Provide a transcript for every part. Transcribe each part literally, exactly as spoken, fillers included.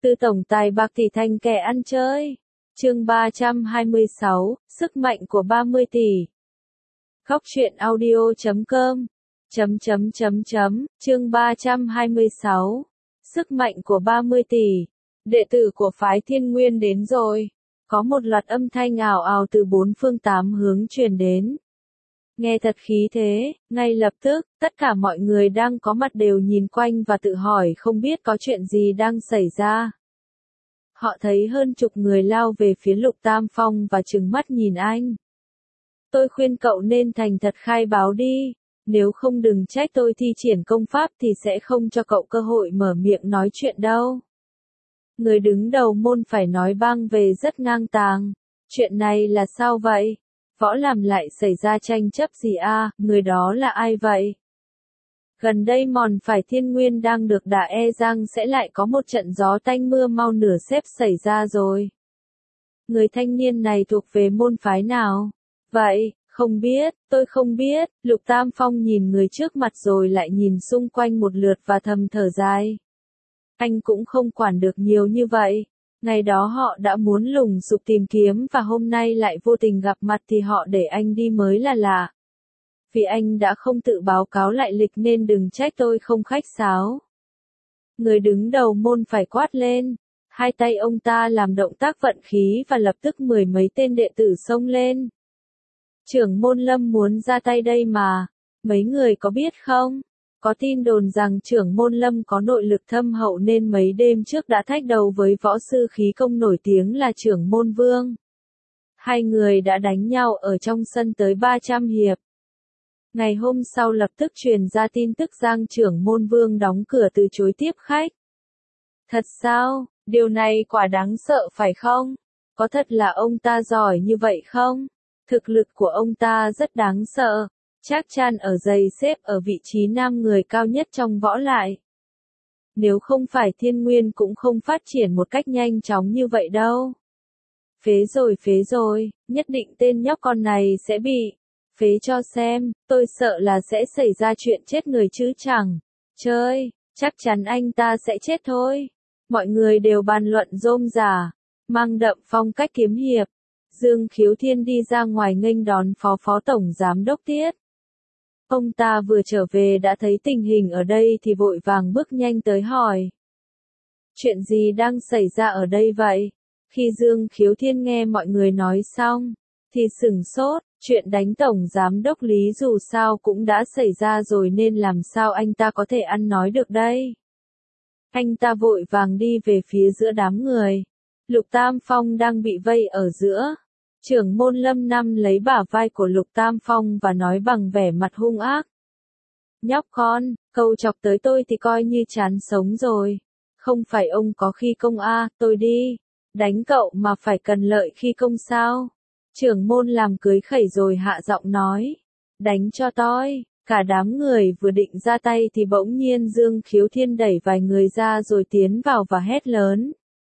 Từ tổng tài bạc tỷ thành kẻ ăn chơi. Chương ba trăm hai mươi sáu, sức mạnh của ba mươi tỷ. Khóc chuyện audio chấm com. Chấm chấm chấm chấm, chương ba trăm hai mươi sáu. Sức mạnh của ba mươi tỷ. Đệ tử của phái Thiên Nguyên đến rồi. Có một loạt âm thanh ào ào từ bốn phương tám hướng truyền đến. Nghe thật khí thế, ngay lập tức, tất cả mọi người đang có mặt đều nhìn quanh và tự hỏi không biết có chuyện gì đang xảy ra. Họ thấy hơn chục người lao về phía Lục Tam Phong và trừng mắt nhìn anh. Tôi khuyên cậu nên thành thật khai báo đi, nếu không đừng trách tôi thi triển công pháp thì sẽ không cho cậu cơ hội mở miệng nói chuyện đâu. Người đứng đầu môn phải nói băng về rất ngang tàng. Chuyện này là sao vậy? Võ làm lại xảy ra tranh chấp gì à, người đó là ai vậy? Gần đây mòn phải Thiên Nguyên đang được đả e rằng sẽ lại có một trận gió tanh mưa mau nửa xếp xảy ra rồi. Người thanh niên này thuộc về môn phái nào? Vậy, không biết, tôi không biết. Lục Tam Phong nhìn người trước mặt rồi lại nhìn xung quanh một lượt và thầm thở dài. Anh cũng không quản được nhiều như vậy. Ngày đó họ đã muốn lùng sục tìm kiếm và hôm nay lại vô tình gặp mặt thì họ để anh đi mới là lạ. Vì anh đã không tự báo cáo lại lịch nên đừng trách tôi không khách sáo. Người đứng đầu môn phải quát lên. Hai tay ông ta làm động tác vận khí và lập tức mười mấy tên đệ tử xông lên. Trưởng môn Lâm muốn ra tay đây mà. Mấy người có biết không? Có tin đồn rằng trưởng môn Lâm có nội lực thâm hậu nên mấy đêm trước đã thách đầu với võ sư khí công nổi tiếng là trưởng môn Vương. Hai người đã đánh nhau ở trong sân tới ba trăm hiệp. Ngày hôm sau lập tức truyền ra tin tức rằng trưởng môn Vương đóng cửa từ chối tiếp khách. Thật sao? Điều này quả đáng sợ phải không? Có thật là ông ta giỏi như vậy không? Thực lực của ông ta rất đáng sợ. Chắc chắn ở giày xếp ở vị trí nam người cao nhất trong võ lại. Nếu không phải Thiên Nguyên cũng không phát triển một cách nhanh chóng như vậy đâu. Phế rồi phế rồi, nhất định tên nhóc con này sẽ bị phế cho xem, tôi sợ là sẽ xảy ra chuyện chết người chứ chẳng. Chơi, chắc chắn anh ta sẽ chết thôi. Mọi người đều bàn luận rôm rả, mang đậm phong cách kiếm hiệp. Dương Khiếu Thiên đi ra ngoài nghênh đón phó phó tổng giám đốc Tiết. Ông ta vừa trở về đã thấy tình hình ở đây thì vội vàng bước nhanh tới hỏi. Chuyện gì đang xảy ra ở đây vậy? Khi Dương Khiếu Thiên nghe mọi người nói xong, thì sửng sốt, chuyện đánh tổng giám đốc Lý dù sao cũng đã xảy ra rồi nên làm sao anh ta có thể ăn nói được đây? Anh ta vội vàng đi về phía giữa đám người. Lục Tam Phong đang bị vây ở giữa. Trưởng môn Lâm Năm lấy bả vai của Lục Tam Phong và nói bằng vẻ mặt hung ác. Nhóc con, câu chọc tới tôi thì coi như chán sống rồi. Không phải ông có khi công a, à, tôi đi. Đánh cậu mà phải cần lợi khi công sao? Trưởng môn làm cưới khẩy rồi hạ giọng nói. Đánh cho tôi. Cả đám người vừa định ra tay thì bỗng nhiên Dương Khiếu Thiên đẩy vài người ra rồi tiến vào và hét lớn.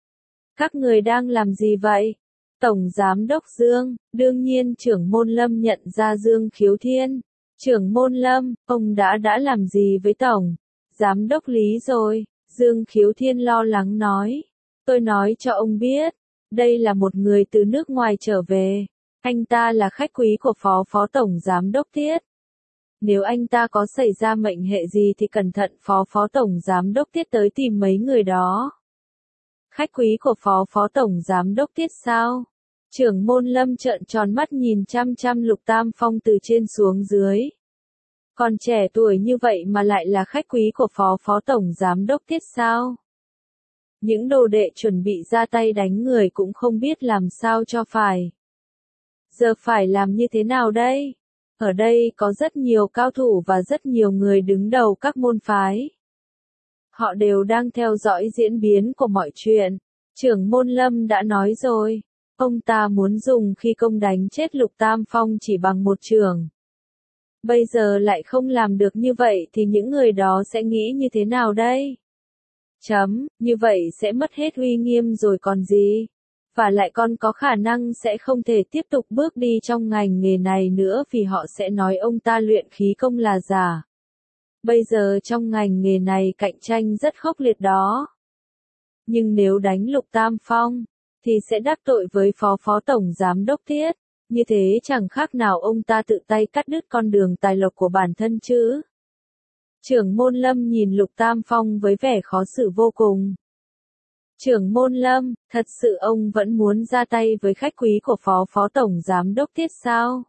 Các người đang làm gì vậy? Tổng Giám đốc Dương, đương nhiên trưởng môn Lâm nhận ra Dương Khiếu Thiên. Trưởng môn Lâm, ông đã đã làm gì với Tổng Giám đốc Lý rồi? Dương Khiếu Thiên lo lắng nói. Tôi nói cho ông biết, đây là một người từ nước ngoài trở về. Anh ta là khách quý của phó phó Tổng Giám đốc Tiết. Nếu anh ta có xảy ra mệnh hệ gì thì cẩn thận phó phó Tổng Giám đốc Tiết tới tìm mấy người đó. Khách quý của phó phó Tổng Giám đốc Tiết sao? Trưởng môn Lâm trợn tròn mắt nhìn chăm chăm Lục Tam Phong từ trên xuống dưới. Còn trẻ tuổi như vậy mà lại là khách quý của phó phó Tổng Giám đốc Tiết sao? Những đồ đệ chuẩn bị ra tay đánh người cũng không biết làm sao cho phải. Giờ phải làm như thế nào đây? Ở đây có rất nhiều cao thủ và rất nhiều người đứng đầu các môn phái. Họ đều đang theo dõi diễn biến của mọi chuyện. Trưởng môn Lâm đã nói rồi, ông ta muốn dùng khi công đánh chết Lục Tam Phong chỉ bằng một chưởng. Bây giờ lại không làm được như vậy thì những người đó sẽ nghĩ như thế nào đây? Chấm, như vậy sẽ mất hết uy nghiêm rồi còn gì? Và lại còn có khả năng sẽ không thể tiếp tục bước đi trong ngành nghề này nữa vì họ sẽ nói ông ta luyện khí công là giả. Bây giờ trong ngành nghề này cạnh tranh rất khốc liệt đó. Nhưng nếu đánh Lục Tam Phong, thì sẽ đắc tội với phó phó tổng giám đốc Tiết. Như thế chẳng khác nào ông ta tự tay cắt đứt con đường tài lộc của bản thân chứ. Trưởng môn Lâm nhìn Lục Tam Phong với vẻ khó xử vô cùng. Trưởng môn Lâm, thật sự ông vẫn muốn ra tay với khách quý của phó phó tổng giám đốc Tiết sao?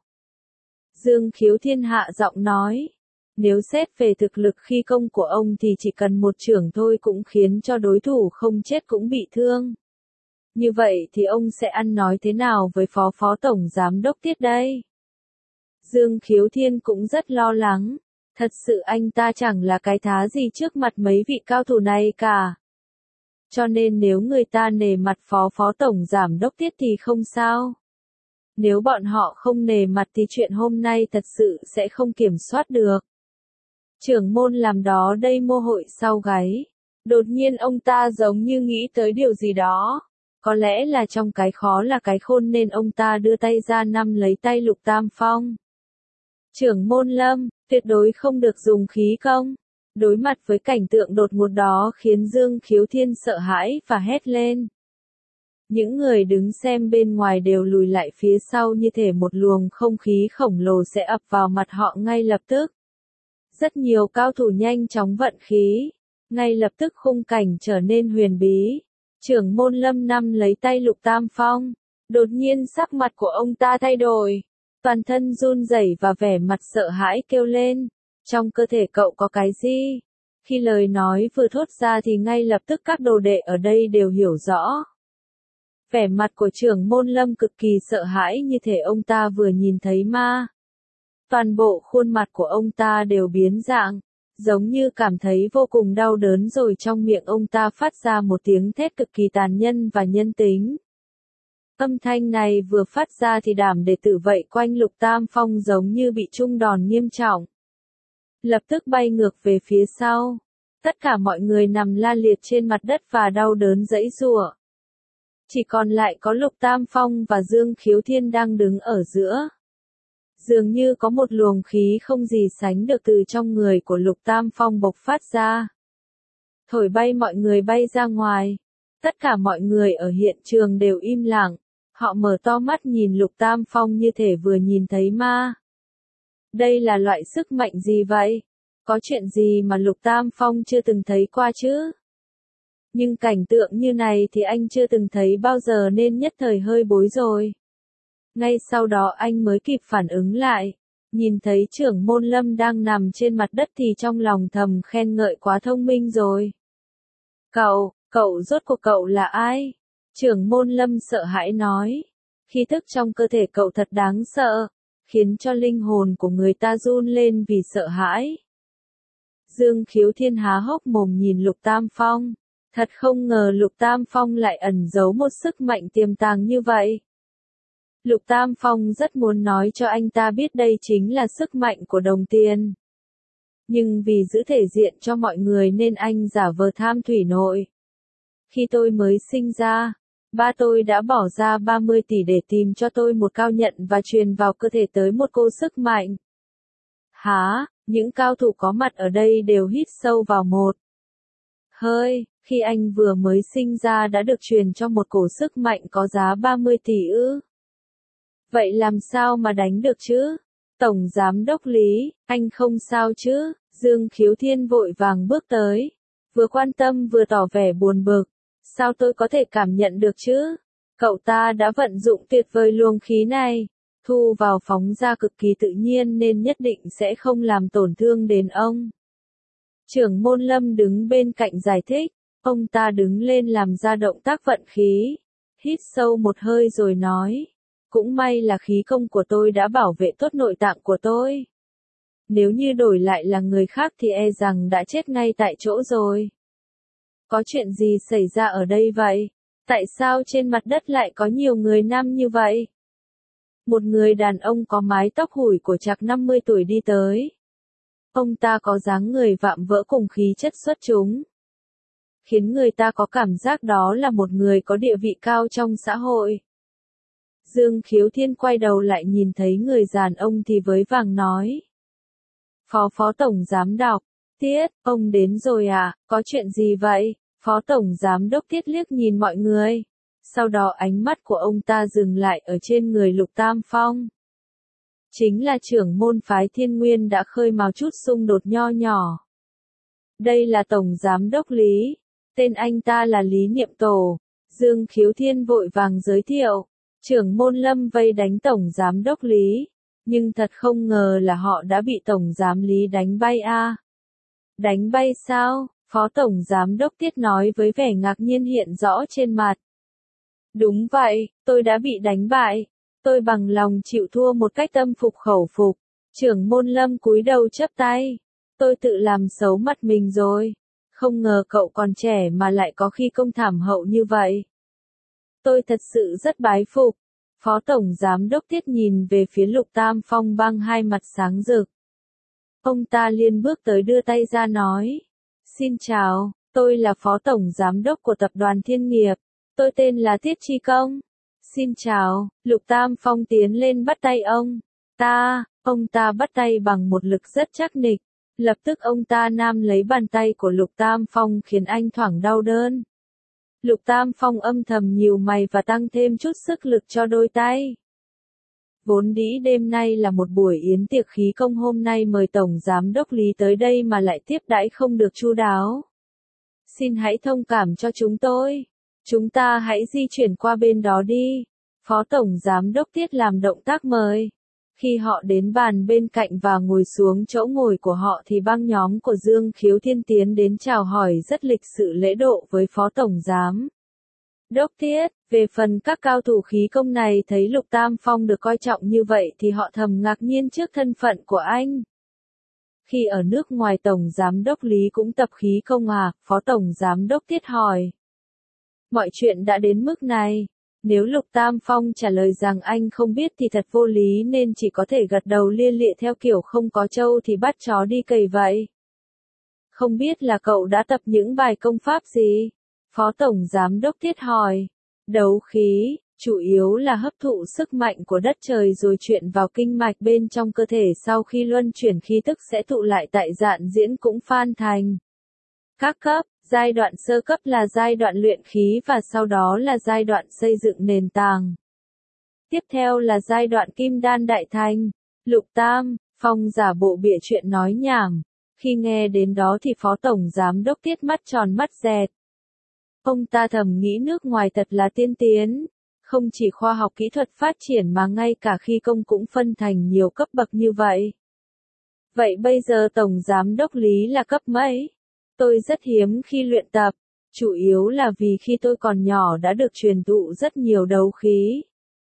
Dương Khiếu Thiên hạ giọng nói. Nếu xét về thực lực khi công của ông thì chỉ cần một chưởng thôi cũng khiến cho đối thủ không chết cũng bị thương. Như vậy thì ông sẽ ăn nói thế nào với phó phó tổng giám đốc Tiết đây? Dương Khiếu Thiên cũng rất lo lắng. Thật sự anh ta chẳng là cái thá gì trước mặt mấy vị cao thủ này cả. Cho nên nếu người ta nể mặt phó phó tổng giám đốc Tiết thì không sao. Nếu bọn họ không nể mặt thì chuyện hôm nay thật sự sẽ không kiểm soát được. Trưởng môn làm đó đây mồ hôi sau gáy. Đột nhiên ông ta giống như nghĩ tới điều gì đó. Có lẽ là trong cái khó là cái khôn nên ông ta đưa tay ra nắm lấy tay Lục Tam Phong. Trưởng môn Lâm, tuyệt đối không được dùng khí công. Đối mặt với cảnh tượng đột ngột đó khiến Dương Khiếu Thiên sợ hãi và hét lên. Những người đứng xem bên ngoài đều lùi lại phía sau như thể một luồng không khí khổng lồ sẽ ập vào mặt họ ngay lập tức. Rất nhiều cao thủ nhanh chóng vận khí. Ngay lập tức khung cảnh trở nên huyền bí. Trưởng môn Lâm nắm lấy tay Lục Tam Phong. Đột nhiên sắc mặt của ông ta thay đổi. Toàn thân run rẩy và vẻ mặt sợ hãi kêu lên. Trong cơ thể cậu có cái gì? Khi lời nói vừa thốt ra thì ngay lập tức các đồ đệ ở đây đều hiểu rõ. Vẻ mặt của trưởng môn Lâm cực kỳ sợ hãi như thể ông ta vừa nhìn thấy ma. Toàn bộ khuôn mặt của ông ta đều biến dạng, giống như cảm thấy vô cùng đau đớn rồi trong miệng ông ta phát ra một tiếng thét cực kỳ tàn nhẫn và nhân tính. Âm thanh này vừa phát ra thì đám đệ tử vậy quanh Lục Tam Phong giống như bị trúng đòn nghiêm trọng. Lập tức bay ngược về phía sau. Tất cả mọi người nằm la liệt trên mặt đất và đau đớn giãy giụa. Chỉ còn lại có Lục Tam Phong và Dương Khiếu Thiên đang đứng ở giữa. Dường như có một luồng khí không gì sánh được từ trong người của Lục Tam Phong bộc phát ra. Thổi bay mọi người bay ra ngoài. Tất cả mọi người ở hiện trường đều im lặng. Họ mở to mắt nhìn Lục Tam Phong như thể vừa nhìn thấy ma. Đây là loại sức mạnh gì vậy? Có chuyện gì mà Lục Tam Phong chưa từng thấy qua chứ? Nhưng cảnh tượng như này thì anh chưa từng thấy bao giờ nên nhất thời hơi bối rồi. Ngay sau đó anh mới kịp phản ứng lại. Nhìn thấy trưởng môn Lâm đang nằm trên mặt đất thì trong lòng thầm khen ngợi quá thông minh rồi. Cậu, cậu rốt cuộc cậu là ai? Trưởng môn Lâm sợ hãi nói. Khí thức trong cơ thể cậu thật đáng sợ, khiến cho linh hồn của người ta run lên vì sợ hãi. Dương Khiếu Thiên há hốc mồm nhìn Lục Tam Phong. Thật không ngờ Lục Tam Phong lại ẩn giấu một sức mạnh tiềm tàng như vậy. Lục Tam Phong rất muốn nói cho anh ta biết đây chính là sức mạnh của đồng tiền. Nhưng vì giữ thể diện cho mọi người nên anh giả vờ tham thủy nội. Khi tôi mới sinh ra, ba tôi đã bỏ ra ba mươi tỷ để tìm cho tôi một cao nhận và truyền vào cơ thể tới một cô sức mạnh. Hả, những cao thủ có mặt ở đây đều hít sâu vào một hơi, khi anh vừa mới sinh ra đã được truyền cho một cổ sức mạnh có giá ba mươi tỷ ư. Vậy làm sao mà đánh được chứ? Tổng Giám đốc Lý, anh không sao chứ? Dương Khiếu Thiên vội vàng bước tới. Vừa quan tâm vừa tỏ vẻ buồn bực. Sao tôi có thể cảm nhận được chứ? Cậu ta đã vận dụng tuyệt vời luồng khí này. Thu vào phóng ra cực kỳ tự nhiên nên nhất định sẽ không làm tổn thương đến ông. Trưởng môn Lâm đứng bên cạnh giải thích. Ông ta đứng lên làm ra động tác vận khí. Hít sâu một hơi rồi nói. Cũng may là khí công của tôi đã bảo vệ tốt nội tạng của tôi. Nếu như đổi lại là người khác thì e rằng đã chết ngay tại chỗ rồi. Có chuyện gì xảy ra ở đây vậy? Tại sao trên mặt đất lại có nhiều người nam như vậy? Một người đàn ông có mái tóc hủi của chạc năm mươi tuổi đi tới. Ông ta có dáng người vạm vỡ cùng khí chất xuất chúng. Khiến người ta có cảm giác đó là một người có địa vị cao trong xã hội. Dương Khiếu Thiên quay đầu lại nhìn thấy người đàn ông thì với vàng nói. Phó phó tổng giám đốc, Tiết, ông đến rồi à, có chuyện gì vậy? Phó Tổng Giám Đốc Tiết liếc nhìn mọi người. Sau đó ánh mắt của ông ta dừng lại ở trên người Lục Tam Phong. Chính là trưởng môn phái Thiên Nguyên đã khơi mào chút xung đột nho nhỏ. Đây là Tổng Giám Đốc Lý. Tên anh ta là Lý Niệm Tổ. Dương Khiếu Thiên vội vàng giới thiệu. Trưởng môn Lâm vây đánh Tổng Giám Đốc Lý. Nhưng thật không ngờ là họ đã bị Tổng Giám Lý đánh bay a. À. Đánh bay sao? Phó Tổng Giám Đốc Tiết nói với vẻ ngạc nhiên hiện rõ trên mặt. Đúng vậy, tôi đã bị đánh bại. Tôi bằng lòng chịu thua một cách tâm phục khẩu phục. Trưởng môn Lâm cúi đầu chắp tay. Tôi tự làm xấu mặt mình rồi. Không ngờ cậu còn trẻ mà lại có khi công thảm hậu như vậy. Tôi thật sự rất bái phục. Phó Tổng Giám Đốc Tiết nhìn về phía Lục Tam Phong bằng hai mặt sáng rực. Ông ta liền bước tới đưa tay ra nói. Xin chào, tôi là Phó Tổng Giám Đốc của Tập đoàn Thiên Nghiệp. Tôi tên là Tiết Chi Công. Xin chào, Lục Tam Phong tiến lên bắt tay ông. Ta, ông ta bắt tay bằng một lực rất chắc nịch. Lập tức ông ta nam lấy bàn tay của Lục Tam Phong khiến anh thoảng đau đớn. Lục Tam Phong âm thầm nhíu mày và tăng thêm chút sức lực cho đôi tay. Vốn dĩ đêm nay là một buổi yến tiệc khí công, hôm nay mời Tổng Giám Đốc Lý tới đây mà lại tiếp đãi không được chu đáo. Xin hãy thông cảm cho chúng tôi. Chúng ta hãy di chuyển qua bên đó đi. Phó Tổng Giám Đốc Tiết làm động tác mời. Khi họ đến bàn bên cạnh và ngồi xuống chỗ ngồi của họ thì băng nhóm của Dương Khiếu Thiên tiến đến chào hỏi rất lịch sự lễ độ với Phó Tổng Giám Đốc Tiết. Về phần các cao thủ khí công này thấy Lục Tam Phong được coi trọng như vậy thì họ thầm ngạc nhiên trước thân phận của anh. Khi ở nước ngoài Tổng Giám Đốc Lý cũng tập khí công à? Phó Tổng Giám Đốc Tiết hỏi. Mọi chuyện đã đến mức này. Nếu Lục Tam Phong trả lời rằng anh không biết thì thật vô lý nên chỉ có thể gật đầu lia lịa theo kiểu không có trâu thì bắt chó đi cày vậy. Không biết là cậu đã tập những bài công pháp gì? Phó Tổng Giám Đốc Tiết hỏi. Đấu khí, chủ yếu là hấp thụ sức mạnh của đất trời rồi chuyển vào kinh mạch bên trong cơ thể, sau khi luân chuyển khí tức sẽ tụ lại tại dạn diễn cũng phan thành. Các cấp, giai đoạn sơ cấp là giai đoạn luyện khí và sau đó là giai đoạn xây dựng nền tảng. Tiếp theo là giai đoạn kim đan đại thành. Lục Tam Phong giả bộ bịa chuyện nói nhảm. Khi nghe đến đó thì Phó Tổng Giám Đốc Tiết mắt tròn mắt dẹt. Ông ta thầm nghĩ nước ngoài thật là tiên tiến. Không chỉ khoa học kỹ thuật phát triển mà ngay cả khí công cũng phân thành nhiều cấp bậc như vậy. Vậy bây giờ Tổng Giám Đốc Lý là cấp mấy? Tôi rất hiếm khi luyện tập, chủ yếu là vì khi tôi còn nhỏ đã được truyền thụ rất nhiều đấu khí.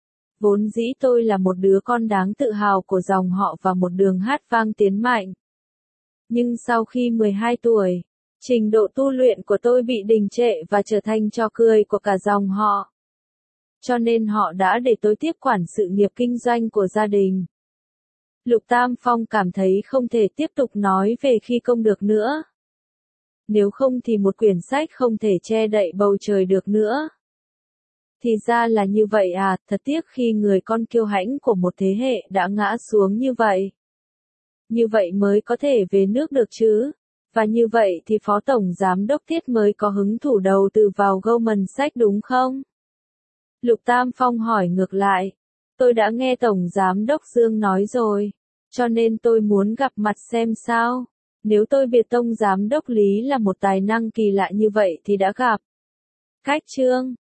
Vốn dĩ tôi là một đứa con đáng tự hào của dòng họ và một đường hát vang tiến mạnh. Nhưng sau khi mười hai tuổi, trình độ tu luyện của tôi bị đình trệ và trở thành trò cười của cả dòng họ. Cho nên họ đã để tôi tiếp quản sự nghiệp kinh doanh của gia đình. Lục Tam Phong cảm thấy không thể tiếp tục nói về khí công được nữa. Nếu không thì một quyển sách không thể che đậy bầu trời được nữa. Thì ra là như vậy à, thật tiếc khi người con kiêu hãnh của một thế hệ đã ngã xuống như vậy. Như vậy mới có thể về nước được chứ. Và như vậy thì Phó Tổng Giám Đốc Tiết mới có hứng thủ đầu tư vào Goldman Sachs đúng không? Lục Tam Phong hỏi ngược lại. Tôi đã nghe Tổng Giám Đốc Dương nói rồi. Cho nên tôi muốn gặp mặt xem sao. Nếu tôi biết Tổng Giám Đốc Lý là một tài năng kỳ lạ như vậy thì đã gặp. Cách chương